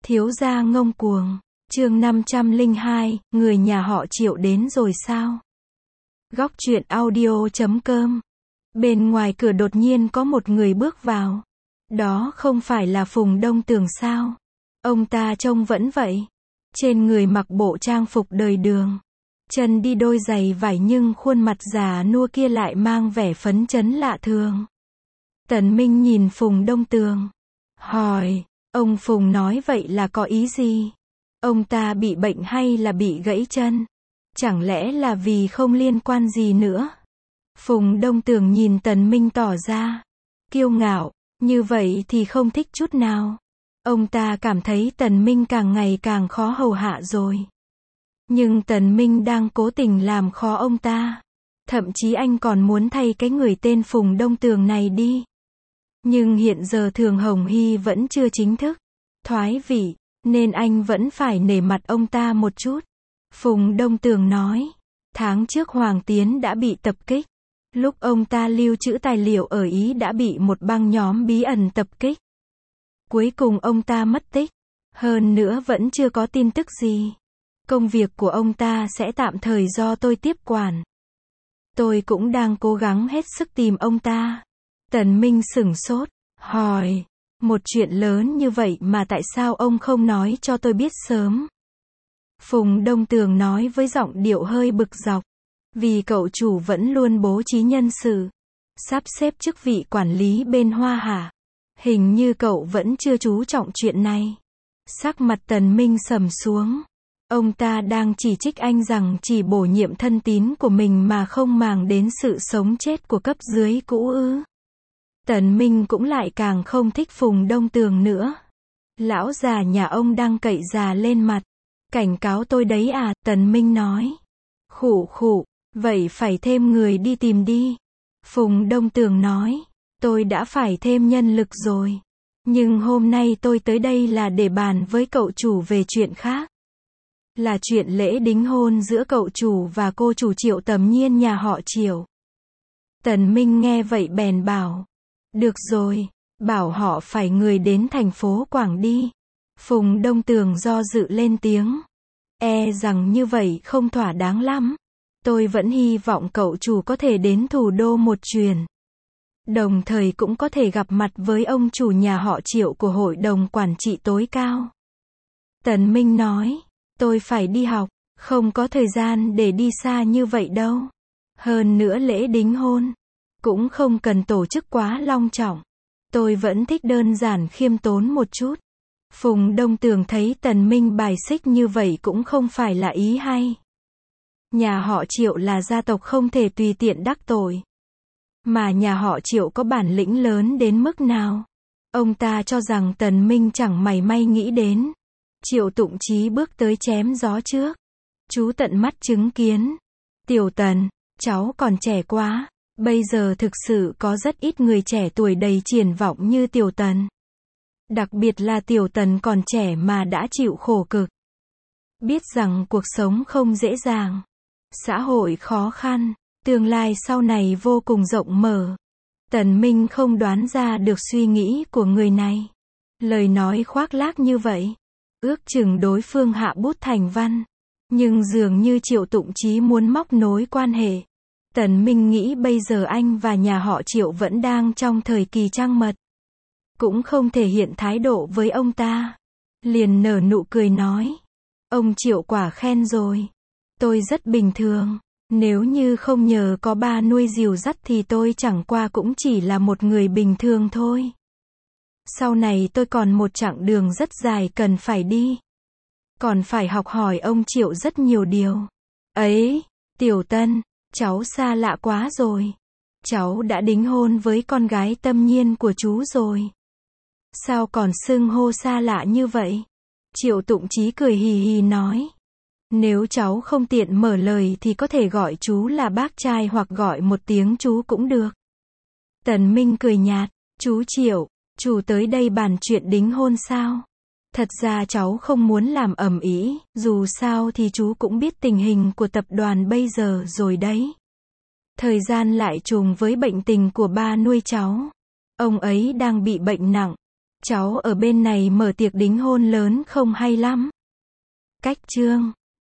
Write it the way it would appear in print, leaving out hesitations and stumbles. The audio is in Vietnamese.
Thiếu gia ngông cuồng. Chương 502, người nhà họ Triệu đến rồi sao? Góc truyện audio.com. Bên ngoài cửa đột nhiên có một người bước vào. Đó không phải là Phùng Đông Tường sao? Ông ta trông vẫn vậy. Trên người mặc bộ trang phục đời đường. Chân đi đôi giày vải nhưng khuôn mặt già nua kia lại mang vẻ phấn chấn lạ thường. Tần Minh nhìn Phùng Đông Tường. Hỏi, ông Phùng nói vậy là có ý gì? Ông ta bị bệnh hay là bị gãy chân? Chẳng lẽ là vì không liên quan gì nữa? Phùng Đông Tường nhìn Tần Minh tỏ ra kiêu ngạo, như vậy thì không thích chút nào. Ông ta cảm thấy Tần Minh càng ngày càng khó hầu hạ rồi. Nhưng Tần Minh đang cố tình làm khó ông ta. Thậm chí anh còn muốn thay cái người tên Phùng Đông Tường này đi. Nhưng hiện giờ Thường Hồng Hy vẫn chưa chính thức thoái vị, nên anh vẫn phải nể mặt ông ta một chút. Phùng Đông Tường nói, tháng trước Hoàng Tiến đã bị tập kích. Lúc ông ta lưu trữ tài liệu ở Ý đã bị một băng nhóm bí ẩn tập kích. Cuối cùng ông ta mất tích. Hơn nữa vẫn chưa có tin tức gì. Công việc của ông ta sẽ tạm thời do tôi tiếp quản. Tôi cũng đang cố gắng hết sức tìm ông ta. Tần Minh sửng sốt, hỏi, một chuyện lớn như vậy mà tại sao ông không nói cho tôi biết sớm? Phùng Đông Tường nói với giọng điệu hơi bực dọc. Vì cậu chủ vẫn luôn bố trí nhân sự, sắp xếp chức vị quản lý bên Hoa Hà. Hình như cậu vẫn chưa chú trọng chuyện này. Sắc mặt Tần Minh sầm xuống. Ông ta đang chỉ trích anh rằng chỉ bổ nhiệm thân tín của mình mà không màng đến sự sống chết của cấp dưới cũ ư? Tần Minh cũng lại càng không thích Phùng Đông Tường nữa. Lão già nhà ông đang cậy già lên mặt. Cảnh cáo tôi đấy à, Tần Minh nói. Khụ khụ, vậy phải thêm người đi tìm đi. Phùng Đông Tường nói, tôi đã phải thêm nhân lực rồi. Nhưng hôm nay tôi tới đây là để bàn với cậu chủ về chuyện khác. Là chuyện lễ đính hôn giữa cậu chủ và cô chủ Triệu Tầm Nhiên nhà họ Triệu. Tần Minh nghe vậy bèn bảo. Được rồi, bảo họ phải người đến thành phố Quảng đi. Phùng Đông Tường do dự lên tiếng. E rằng như vậy không thỏa đáng lắm. Tôi vẫn hy vọng cậu chủ có thể đến thủ đô một chuyến. Đồng thời cũng có thể gặp mặt với ông chủ nhà họ Triệu của hội đồng quản trị tối cao. Tần Minh nói, tôi phải đi học, không có thời gian để đi xa như vậy đâu. Hơn nữa lễ đính hôn cũng không cần tổ chức quá long trọng. Tôi vẫn thích đơn giản khiêm tốn một chút. Phùng Đông Tường thấy Tần Minh bài xích như vậy cũng không phải là ý hay. Nhà họ Triệu là gia tộc không thể tùy tiện đắc tội. Mà nhà họ Triệu có bản lĩnh lớn đến mức nào? Ông ta cho rằng Tần Minh chẳng mảy may nghĩ đến. Triệu Tụng Chí bước tới chém gió trước. Chú tận mắt chứng kiến. Tiểu Tần, cháu còn trẻ quá. Bây giờ thực sự có rất ít người trẻ tuổi đầy triển vọng như Tiểu Tần. Đặc biệt là Tiểu Tần còn trẻ mà đã chịu khổ cực. Biết rằng cuộc sống không dễ dàng. Xã hội khó khăn. Tương lai sau này vô cùng rộng mở. Tần Minh không đoán ra được suy nghĩ của người này. Lời nói khoác lác như vậy. Ước chừng đối phương hạ bút thành văn. Nhưng dường như Triệu Tụng Chí muốn móc nối quan hệ. Tần Minh nghĩ bây giờ anh và nhà họ Triệu vẫn đang trong thời kỳ trăng mật. Cũng không thể hiện thái độ với ông ta. Liền nở nụ cười nói. Ông Triệu quả khen rồi. Tôi rất bình thường. Nếu như không nhờ có ba nuôi dìu dắt thì tôi chẳng qua cũng chỉ là một người bình thường thôi. Sau này tôi còn một chặng đường rất dài cần phải đi. Còn phải học hỏi ông Triệu rất nhiều điều. Ấy, Tiểu Tân, cháu xa lạ quá rồi. Cháu đã đính hôn với con gái Tâm Nhiên của chú rồi. Sao còn xưng hô xa lạ như vậy? Triệu Tụng Chí cười hì hì nói. Nếu cháu không tiện mở lời thì có thể gọi chú là bác trai hoặc gọi một tiếng chú cũng được. Tần Minh cười nhạt. Chú Triệu, chú tới đây bàn chuyện đính hôn sao? Thật ra cháu không muốn làm ầm ĩ, dù sao thì chú cũng biết tình hình của tập đoàn bây giờ rồi đấy. Thời gian lại trùng với bệnh tình của ba nuôi cháu. Ông ấy đang bị bệnh nặng. Cháu ở bên này mở tiệc đính hôn lớn không hay lắm. Cách chương